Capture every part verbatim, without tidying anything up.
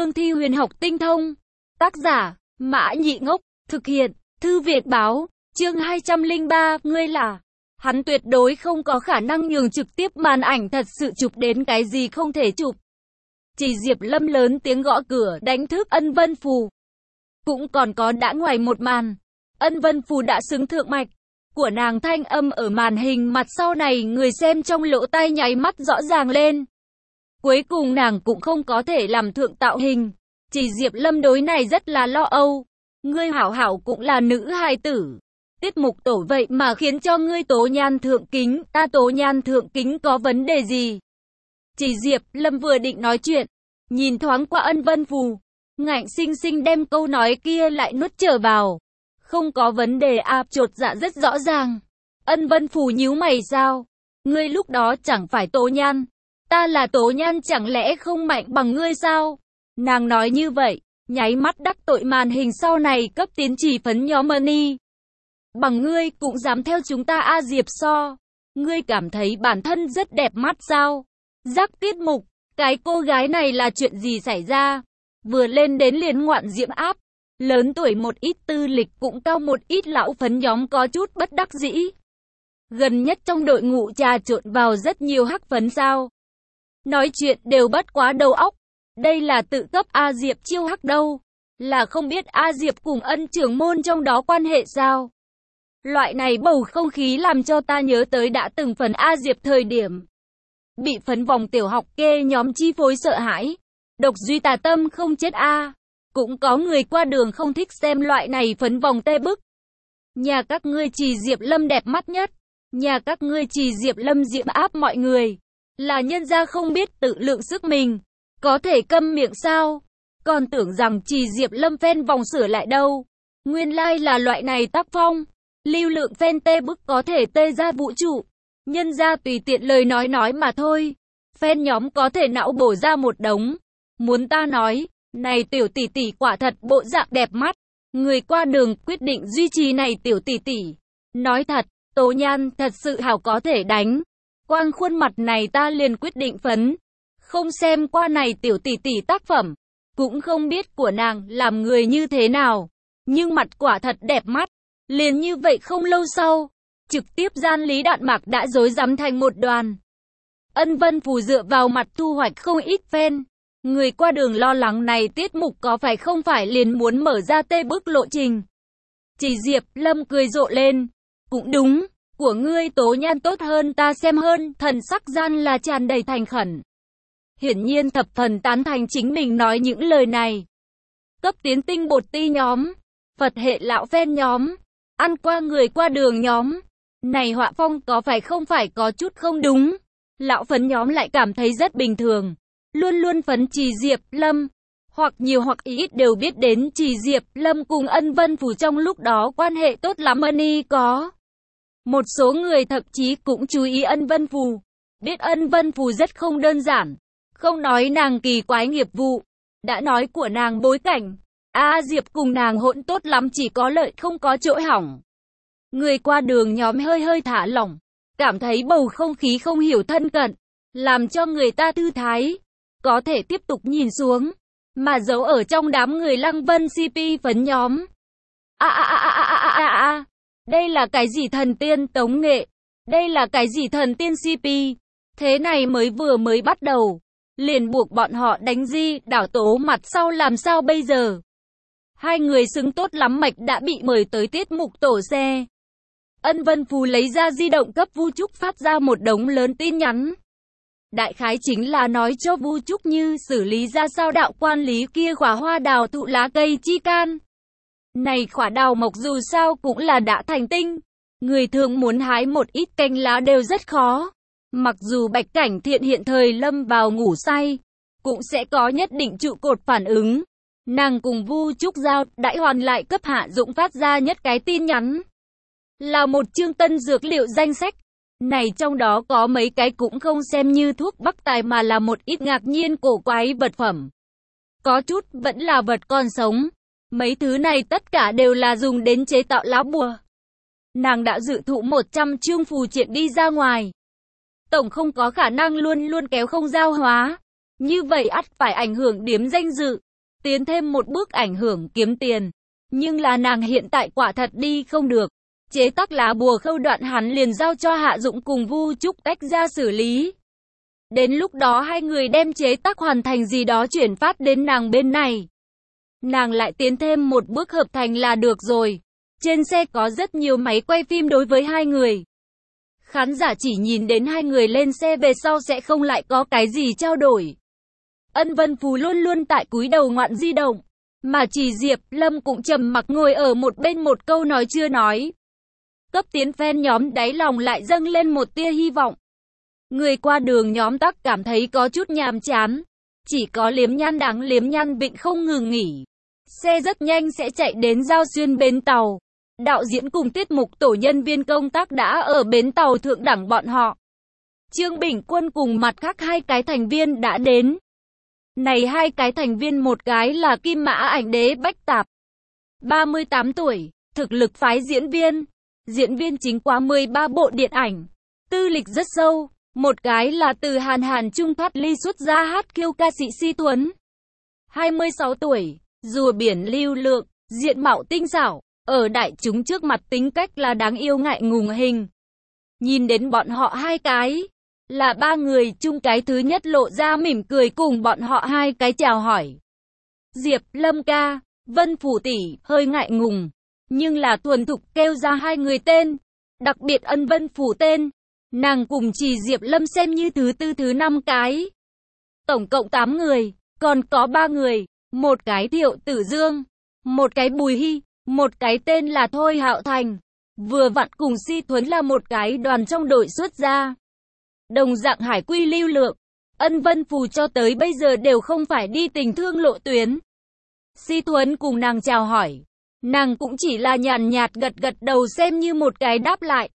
cương thi huyền học tinh thông. Tác giả, Mã Nhị Ngốc, thực hiện, Thư Việt Báo, chương hai trăm lẻ ba, ngươi là. Hắn tuyệt đối không có khả năng nhường trực tiếp màn ảnh thật sự chụp đến cái gì không thể chụp. Chỉ Diệp Lâm lớn tiếng gõ cửa đánh thức Ân Vân Phù. Cũng còn có đã ngoài một màn. Ân Vân Phù đã xứng thượng mạch của nàng, thanh âm ở màn hình mặt sau này người xem trong lỗ tai nháy mắt rõ ràng lên. Cuối cùng nàng cũng không có thể làm thượng tạo hình. Chỉ Diệp Lâm đối này rất là lo âu. Ngươi hảo hảo cũng là nữ hài tử. Tiết mục tổ vậy mà khiến cho ngươi tố nhan thượng kính, ta tố nhan thượng kính có vấn đề gì? Chỉ Diệp Lâm vừa định nói chuyện, nhìn thoáng qua Ân Vân Phù, ngạnh sinh sinh đem câu nói kia lại nuốt trở vào. Không có vấn đề à, chột dạ rất rõ ràng. Ân Vân Phù nhíu mày sao? Ngươi lúc đó chẳng phải tố nhan. Ta là tố nhan chẳng lẽ không mạnh bằng ngươi sao? Nàng nói như vậy, nháy mắt đắc tội màn hình sau này cấp tiến chỉ phấn nhóm money. Bằng ngươi cũng dám theo chúng ta a Diệp so. Ngươi cảm thấy bản thân rất đẹp mắt sao? Giác tiết mục, cái cô gái này là chuyện gì xảy ra? Vừa lên đến liền ngoạn diễm áp. Lớn tuổi một ít, tư lịch cũng cao một ít, lão phấn nhóm có chút bất đắc dĩ. Gần nhất trong đội ngũ trà trộn vào rất nhiều hắc phấn sao? Nói chuyện đều bất quá đầu óc. Đây là tự cấp A Diệp chiêu hắc đâu. Là không biết A Diệp cùng Ân trưởng môn trong đó quan hệ sao? Loại này bầu không khí làm cho ta nhớ tới đã từng phần A Diệp thời điểm bị phấn vòng tiểu học kê nhóm chi phối sợ hãi. Độc duy tà tâm không chết a. Cũng có người qua đường không thích xem loại này phấn vòng tê bức. Nhà các ngươi Chỉ Diệp Lâm đẹp mắt nhất. Nhà các ngươi Chỉ Diệp Lâm diễm áp mọi người. Là nhân gia không biết tự lượng sức mình. Có thể câm miệng sao? Còn tưởng rằng Chỉ Diệp Lâm fan vòng sửa lại đâu. Nguyên lai like là loại này tác phong. Lưu lượng fan tê bức có thể tê ra vũ trụ. Nhân gia tùy tiện lời nói nói mà thôi. Fan nhóm có thể não bổ ra một đống. Muốn ta nói, này tiểu tỷ tỷ quả thật bộ dạng đẹp mắt. Người qua đường quyết định duy trì này tiểu tỷ tỷ. Nói thật, tố nhan thật sự hảo có thể đánh. Quang khuôn mặt này ta liền quyết định phấn. Không xem qua này tiểu tỷ tỷ tác phẩm. Cũng không biết của nàng làm người như thế nào. Nhưng mặt quả thật đẹp mắt. Liền như vậy không lâu sau, trực tiếp gian Lý Đạn Mạc đã rối rắm thành một đoàn. Ân Vân Phù dựa vào mặt thu hoạch không ít fan. Người qua đường lo lắng này tiết mục có phải không phải liền muốn mở ra tê bức lộ trình. Chỉ Diệp Lâm cười rộ lên. Cũng đúng, của ngươi tố nhan tốt hơn ta xem hơn, thần sắc gian là tràn đầy thành khẩn. Hiển nhiên thập phần tán thành chính mình nói những lời này. Cấp tiến tinh bột ti nhóm, Phật hệ lão fan nhóm, ăn qua người qua đường nhóm. Này họa phong có phải không phải có chút không đúng. Lão phấn nhóm lại cảm thấy rất bình thường. Luôn luôn phấn Chỉ Diệp Lâm. Hoặc nhiều hoặc ít đều biết đến Chỉ Diệp Lâm cùng Ân Vân Phù trong lúc đó quan hệ tốt lắm money có. Một số người thậm chí cũng chú ý Ân Vân Phù. Biết Ân Vân Phù rất không đơn giản. Không nói nàng kỳ quái nghiệp vụ. Đã nói của nàng bối cảnh. A Diệp cùng nàng hỗn tốt lắm, chỉ có lợi không có chỗ hỏng. Người qua đường nhóm hơi hơi thả lỏng, cảm thấy bầu không khí không hiểu thân cận, làm cho người ta thư thái, có thể tiếp tục nhìn xuống, mà giấu ở trong đám người Lăng Vân xê pê phấn nhóm. A a a a a a a a, đây là cái gì thần tiên tống nghệ, đây là cái gì thần tiên xê pê, thế này mới vừa mới bắt đầu, liền buộc bọn họ đánh di đảo tố mặt sau làm sao bây giờ? Hai người xứng tốt lắm mạch đã bị mời tới tiết mục tổ xe. Ân Vân Phù lấy ra di động cấp Vu Trúc phát ra một đống lớn tin nhắn. Đại khái chính là nói cho Vu Trúc Như xử lý ra sao đạo quan lý kia khỏa hoa đào thụ lá cây chi can. Này khỏa đào mộc dù sao cũng là đã thành tinh. Người thường muốn hái một ít cành lá đều rất khó. Mặc dù Bạch Cảnh Thiện hiện thời lâm vào ngủ say, cũng sẽ có nhất định trụ cột phản ứng. Nàng cùng Vu Trúc Giao đãi hoàn lại cấp Hạ Dũng phát ra nhất cái tin nhắn. Là một chương tân dược liệu danh sách. Này trong đó có mấy cái cũng không xem như thuốc bắc tài mà là một ít ngạc nhiên cổ quái vật phẩm. Có chút vẫn là vật còn sống. Mấy thứ này tất cả đều là dùng đến chế tạo lá bùa. Nàng đã dự thụ một trăm chương phù triện đi ra ngoài. Tổng không có khả năng luôn luôn kéo không giao hóa. Như vậy ắt phải ảnh hưởng điểm danh dự. tiến thêm một bước ảnh hưởng kiếm tiền. Nhưng là nàng hiện tại quả thật đi không được. Chế tác lá bùa khâu đoạn hắn liền giao cho Hạ Dụng cùng Vu Trúc tách ra xử lý. Đến lúc đó hai người đem chế tác hoàn thành gì đó chuyển phát đến nàng bên này. Nàng lại tiến thêm một bước hợp thành là được rồi. Trên xe có rất nhiều máy quay phim đối với hai người. Khán giả chỉ nhìn đến hai người lên xe về sau sẽ không lại có cái gì trao đổi. Ân Vân Phù luôn luôn tại cúi đầu ngoạn di động. Mà chỉ Diệp Lâm cũng trầm mặc ngồi ở một bên một câu nói chưa nói. Cấp tiến fan nhóm đáy lòng lại dâng lên một tia hy vọng. Người qua đường nhóm tắc cảm thấy có chút nhàm chán. Chỉ có liếm nhan đáng liếm nhan vịnh không ngừng nghỉ. Xe rất nhanh sẽ chạy đến Giao Xuyên bến tàu. Đạo diễn cùng tiết mục tổ nhân viên công tác đã ở bến tàu thượng đẳng bọn họ. Trương Bình Quân cùng mặt khác hai cái thành viên đã đến. Này hai cái thành viên một cái là Kim Mã Ảnh Đế Bách Tạp. ba mươi tám tuổi, thực lực phái diễn viên. Diễn viên chính qua mười ba bộ điện ảnh. Tư lịch rất sâu. Một cái là từ Hàn Hàn Trung thoát ly xuất gia hát kiêu ca sĩ Si Tuấn. hai mươi sáu tuổi, rùa biển lưu lượng, diện mạo tinh xảo. Ở đại chúng trước mặt tính cách là đáng yêu ngại ngùng hình. Nhìn đến bọn họ hai cái. Là ba người chung cái thứ nhất lộ ra mỉm cười cùng bọn họ hai cái chào hỏi. Diệp Lâm ca, Vân Phủ tỷ hơi ngại ngùng. Nhưng là thuần thục kêu ra hai người tên. Đặc biệt Ân Vân Phủ tên. Nàng cùng chỉ Diệp Lâm xem như thứ tư thứ năm cái. Tổng cộng tám người. Còn có ba người. Một cái Thiệu Tử Dương. Một cái Bùi Hy. Một cái tên là Thôi Hạo Thành. Vừa vặn cùng Si Thuấn là một cái đoàn trong đội xuất gia. Đồng dạng hải quy lưu lượng. Ân Vân Phù cho tới bây giờ đều không phải đi tình thương lộ tuyến. Si Thuấn cùng nàng chào hỏi. Nàng cũng chỉ là nhàn nhạt gật gật đầu xem như một cái đáp lại.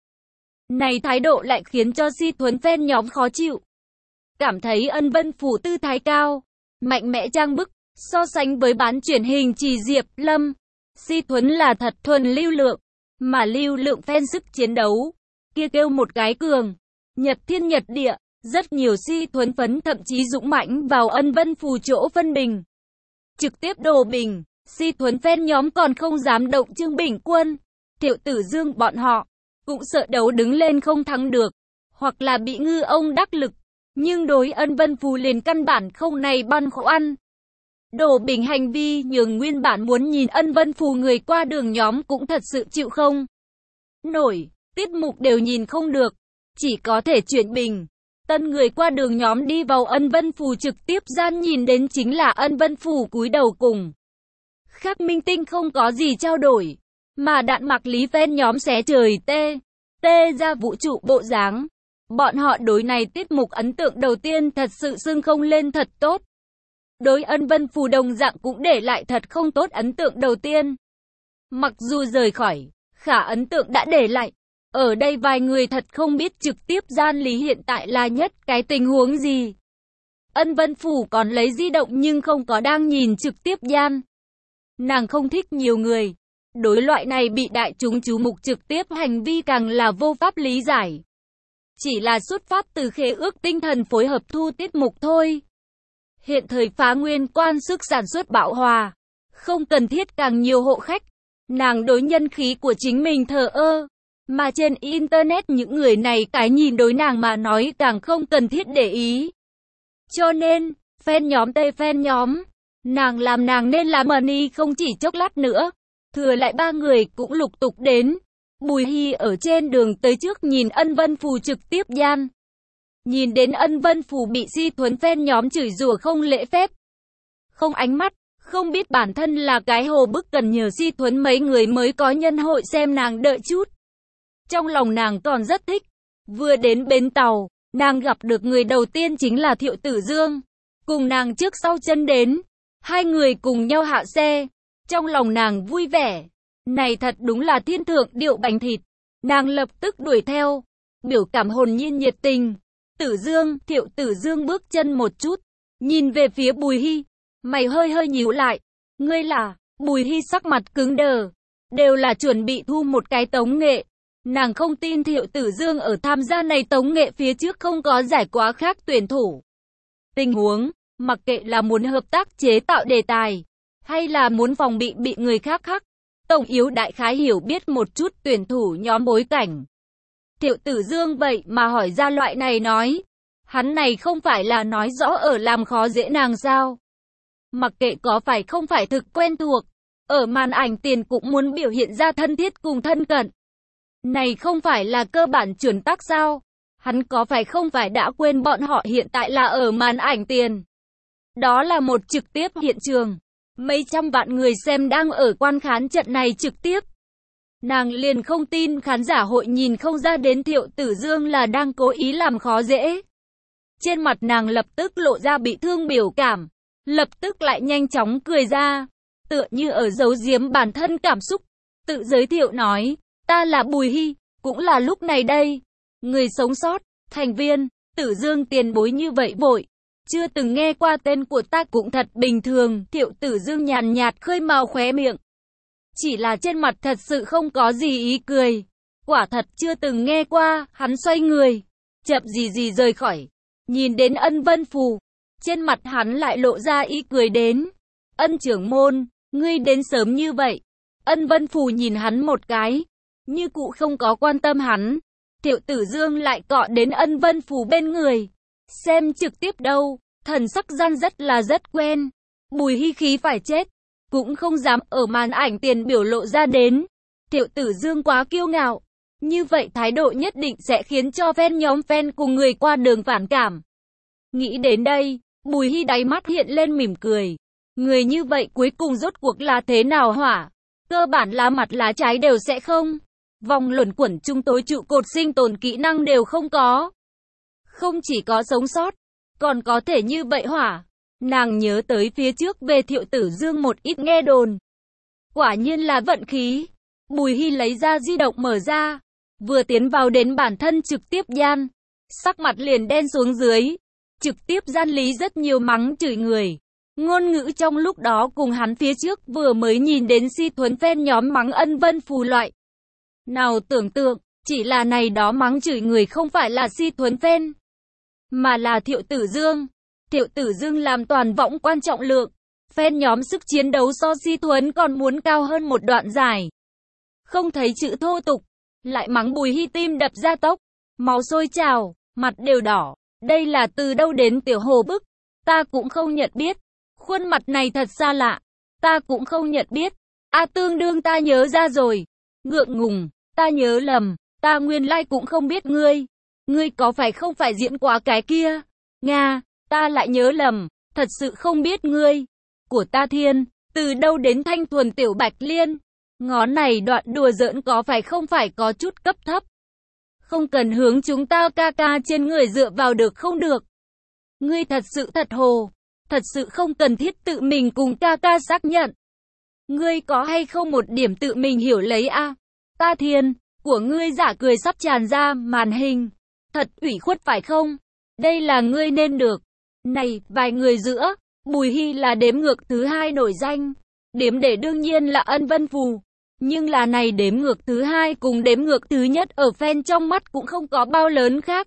Này thái độ lại khiến cho Si Thuấn fan nhóm khó chịu. Cảm thấy Ân Vân Phù tư thái cao, mạnh mẽ trang bức, so sánh với bán truyền hình chỉ Diệp Lâm. Si Thuấn là thật thuần lưu lượng, mà lưu lượng fan sức chiến đấu. Kia kêu một cái cường, nhật thiên nhật địa, rất nhiều Si Thuấn phấn thậm chí dũng mãnh vào Ân Vân Phù chỗ phân bình. Trực tiếp đổ bình, Si Thuấn fan nhóm còn không dám động Trương Bình Quân, Thiệu Tử Dương bọn họ. Cũng sợ đấu đứng lên không thắng được, hoặc là bị ngư ông đắc lực. Nhưng đối Ân Vân Phù liền căn bản không này băn khổ ăn. Đổ bình hành vi nhường nguyên bản muốn nhìn Ân Vân Phù người qua đường nhóm cũng thật sự chịu không nổi, tiết mục đều nhìn không được, chỉ có thể chuyển bình. Tân người qua đường nhóm đi vào Ân Vân Phù trực tiếp gian nhìn đến chính là Ân Vân Phù cúi đầu cùng khác minh tinh không có gì trao đổi. Mà đạn mặc lý fan nhóm xé trời tê, tê ra vũ trụ bộ dáng. Bọn họ đối này tiết mục ấn tượng đầu tiên thật sự xưng không lên thật tốt. Đối Ân Vân Phù đồng dạng cũng để lại thật không tốt ấn tượng đầu tiên. Mặc dù rời khỏi, khả ấn tượng đã để lại. Ở đây vài người thật không biết trực tiếp gian lý hiện tại là nhất cái tình huống gì. Ân Vân Phù còn lấy di động nhưng không có đang nhìn trực tiếp gian. Nàng không thích nhiều người. Đối loại này bị đại chúng chú mục trực tiếp hành vi càng là vô pháp lý giải. Chỉ là xuất phát từ khế ước tinh thần phối hợp thu tiết mục thôi. Hiện thời phá nguyên quan sức sản xuất bão hòa. Không cần thiết càng nhiều hộ khách. Nàng đối nhân khí của chính mình thờ ơ. Mà trên internet những người này cái nhìn đối nàng mà nói càng không cần thiết để ý. Cho nên, fan nhóm tê fan nhóm. Nàng làm nàng nên làm money không chỉ chốc lát nữa. Thừa lại ba người cũng lục tục đến. Bùi Hy ở trên đường tới trước nhìn Ân Vân Phù trực tiếp gian. Nhìn đến Ân Vân Phù bị Si Thuấn fan nhóm chửi rủa không lễ phép. Không ánh mắt, không biết bản thân là cái hồ bức cần nhờ Si Thuấn mấy người mới có nhân hội xem nàng đợi chút. Trong lòng nàng còn rất thích. Vừa đến bến tàu, nàng gặp được người đầu tiên chính là Thiệu Tử Dương. Cùng nàng trước sau chân đến. Hai người cùng nhau hạ xe. Trong lòng nàng vui vẻ. Này thật đúng là thiên thượng điệu bánh thịt. Nàng lập tức đuổi theo. Biểu cảm hồn nhiên nhiệt tình. Tử Dương, Thiệu Tử Dương bước chân một chút. Nhìn về phía Bùi Hy. Mày hơi hơi nhíu lại. Ngươi là? Bùi Hy sắc mặt cứng đờ. Đều là chuẩn bị thu một cái tống nghệ. Nàng không tin Thiệu Tử Dương ở tham gia này tống nghệ phía trước không có giải quá khác tuyển thủ. Tình huống, mặc kệ là muốn hợp tác chế tạo đề tài, Hay là muốn phòng bị bị người khác hắc? Tổng yếu đại khái hiểu biết một chút tuyển thủ nhóm bối cảnh. Thiệu Tử Dương vậy mà hỏi ra loại này nói. Hắn này không phải là nói rõ ở làm khó dễ nàng sao? Mặc kệ có phải không phải thực quen thuộc, ở màn ảnh tiền cũng muốn biểu hiện ra thân thiết cùng thân cận. Này không phải là cơ bản chuẩn tắc sao? Hắn có phải không phải đã quên bọn họ hiện tại là ở màn ảnh tiền? Đó là một trực tiếp hiện trường. Mấy trăm vạn người xem đang ở quan khán trận này trực tiếp. Nàng liền không tin khán giả hội nhìn không ra đến Thiệu Tử Dương là đang cố ý làm khó dễ. Trên mặt nàng lập tức lộ ra bị thương biểu cảm, lập tức lại nhanh chóng cười ra, tựa như ở giấu giếm bản thân cảm xúc, tự giới thiệu nói, ta là Bùi Hy, cũng là lúc này đây, người sống sót, thành viên, Tử Dương tiền bối như vậy vội, chưa từng nghe qua tên của ta cũng thật bình thường, Thiệu Tử Dương nhàn nhạt khơi mào khóe miệng. Chỉ là trên mặt thật sự không có gì ý cười, quả thật chưa từng nghe qua, hắn xoay người, chậm gì gì rời khỏi, nhìn đến Ân Vân Phù, trên mặt hắn lại lộ ra ý cười đến. Ân trưởng môn, ngươi đến sớm như vậy. Ân Vân Phù nhìn hắn một cái, như cụ không có quan tâm hắn. Thiệu Tử Dương lại cọ đến Ân Vân Phù bên người, xem trực tiếp đâu, thần sắc gian rất là rất quen. Bùi Hy khí phải chết, cũng không dám ở màn ảnh tiền biểu lộ ra đến. Thiệu Tử Dương quá kiêu ngạo, như vậy thái độ nhất định sẽ khiến cho fan nhóm fan cùng người qua đường phản cảm. Nghĩ đến đây, Bùi Hy đáy mắt hiện lên mỉm cười. Người như vậy cuối cùng rốt cuộc là thế nào hỏa? Cơ bản là mặt lá trái đều sẽ không. Vòng luẩn quẩn chung tối trụ cột sinh tồn kỹ năng đều không có. Không chỉ có sống sót, còn có thể như vậy hỏa. Nàng nhớ tới phía trước về Thiệu Tử Dương một ít nghe đồn. Quả nhiên là vận khí. Bùi Hy lấy ra di động mở ra. Vừa tiến vào đến bản thân trực tiếp gian. Sắc mặt liền đen xuống dưới. Trực tiếp gian lý rất nhiều mắng chửi người. Ngôn ngữ trong lúc đó cùng hắn phía trước vừa mới nhìn đến si thuấn fan nhóm mắng Ân Vân Phù loại. Nào tưởng tượng, chỉ là này đó mắng chửi người không phải là si thuấn fan, mà là Thiệu Tử Dương. Thiệu Tử Dương làm toàn võng quan trọng lượng. Fan nhóm sức chiến đấu so si thuấn còn muốn cao hơn một đoạn dài. Không thấy chữ thô tục, lại mắng Bùi Hy tim đập ra tốc, máu sôi trào, mặt đều đỏ. Đây là từ đâu đến tiểu hồ bức? Ta cũng không nhận biết. Khuôn mặt này thật xa lạ. Ta cũng không nhận biết. A à, tương đương ta nhớ ra rồi. Ngượng ngùng, ta nhớ lầm. Ta nguyên lai cũng không biết ngươi. Ngươi có phải không phải diễn quá cái kia? Nga, ta lại nhớ lầm. Thật sự không biết ngươi. Của ta thiên, từ đâu đến thanh thuần tiểu Bạch Liên? Ngón này đoạn đùa giỡn có phải không phải có chút cấp thấp? Không cần hướng chúng ta ca ca trên người dựa vào được không được. Ngươi thật sự thật hồ. Thật sự không cần thiết tự mình cùng ca ca xác nhận. Ngươi có hay không một điểm tự mình hiểu lấy a? À? Ta thiên, của ngươi giả cười sắp tràn ra màn hình. Thật ủy khuất phải không? Đây là ngươi nên được. Này, vài người giữa, Bùi Hy là đếm ngược thứ hai nổi danh. Đếm để đương nhiên là Ân Vân Phù. Nhưng là này đếm ngược thứ hai cùng đếm ngược thứ nhất ở fan trong mắt cũng không có bao lớn khác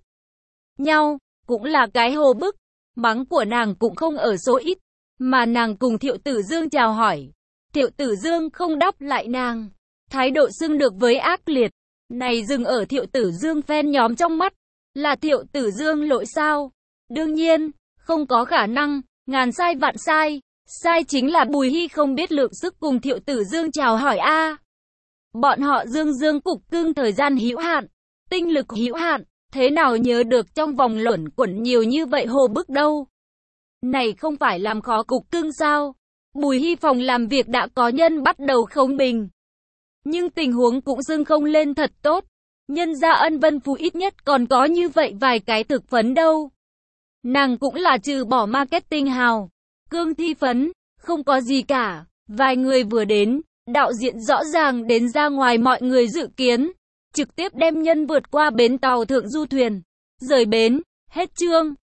nhau, cũng là cái hồ bức. Mắng của nàng cũng không ở số ít, mà nàng cùng Thiệu Tử Dương chào hỏi. Thiệu Tử Dương không đáp lại nàng, thái độ xưng được với ác liệt. Này dừng ở Thiệu Tử Dương fan nhóm trong mắt, là Thiệu Tử Dương lỗi sao? Đương nhiên, không có khả năng, ngàn sai vạn sai. Sai chính là Bùi Hy không biết lượng sức cùng Thiệu Tử Dương chào hỏi a. À. Bọn họ Dương Dương cục cưng thời gian hữu hạn, tinh lực hữu hạn, thế nào nhớ được trong vòng luẩn quẩn nhiều như vậy hồ bức đâu. Này không phải làm khó cục cưng sao? Bùi Hy phòng làm việc đã có nhân bắt đầu không bình. Nhưng tình huống cũng dưng không lên thật tốt. Nhân ra Ân Vân Phù ít nhất còn có như vậy vài cái thực phấn đâu. Nàng cũng là trừ bỏ marketing hào, cương thi phấn, không có gì cả. Vài người vừa đến, đạo diễn rõ ràng đến ra ngoài mọi người dự kiến. Trực tiếp đem nhân vượt qua bến tàu thượng du thuyền. Rời bến, hết chương.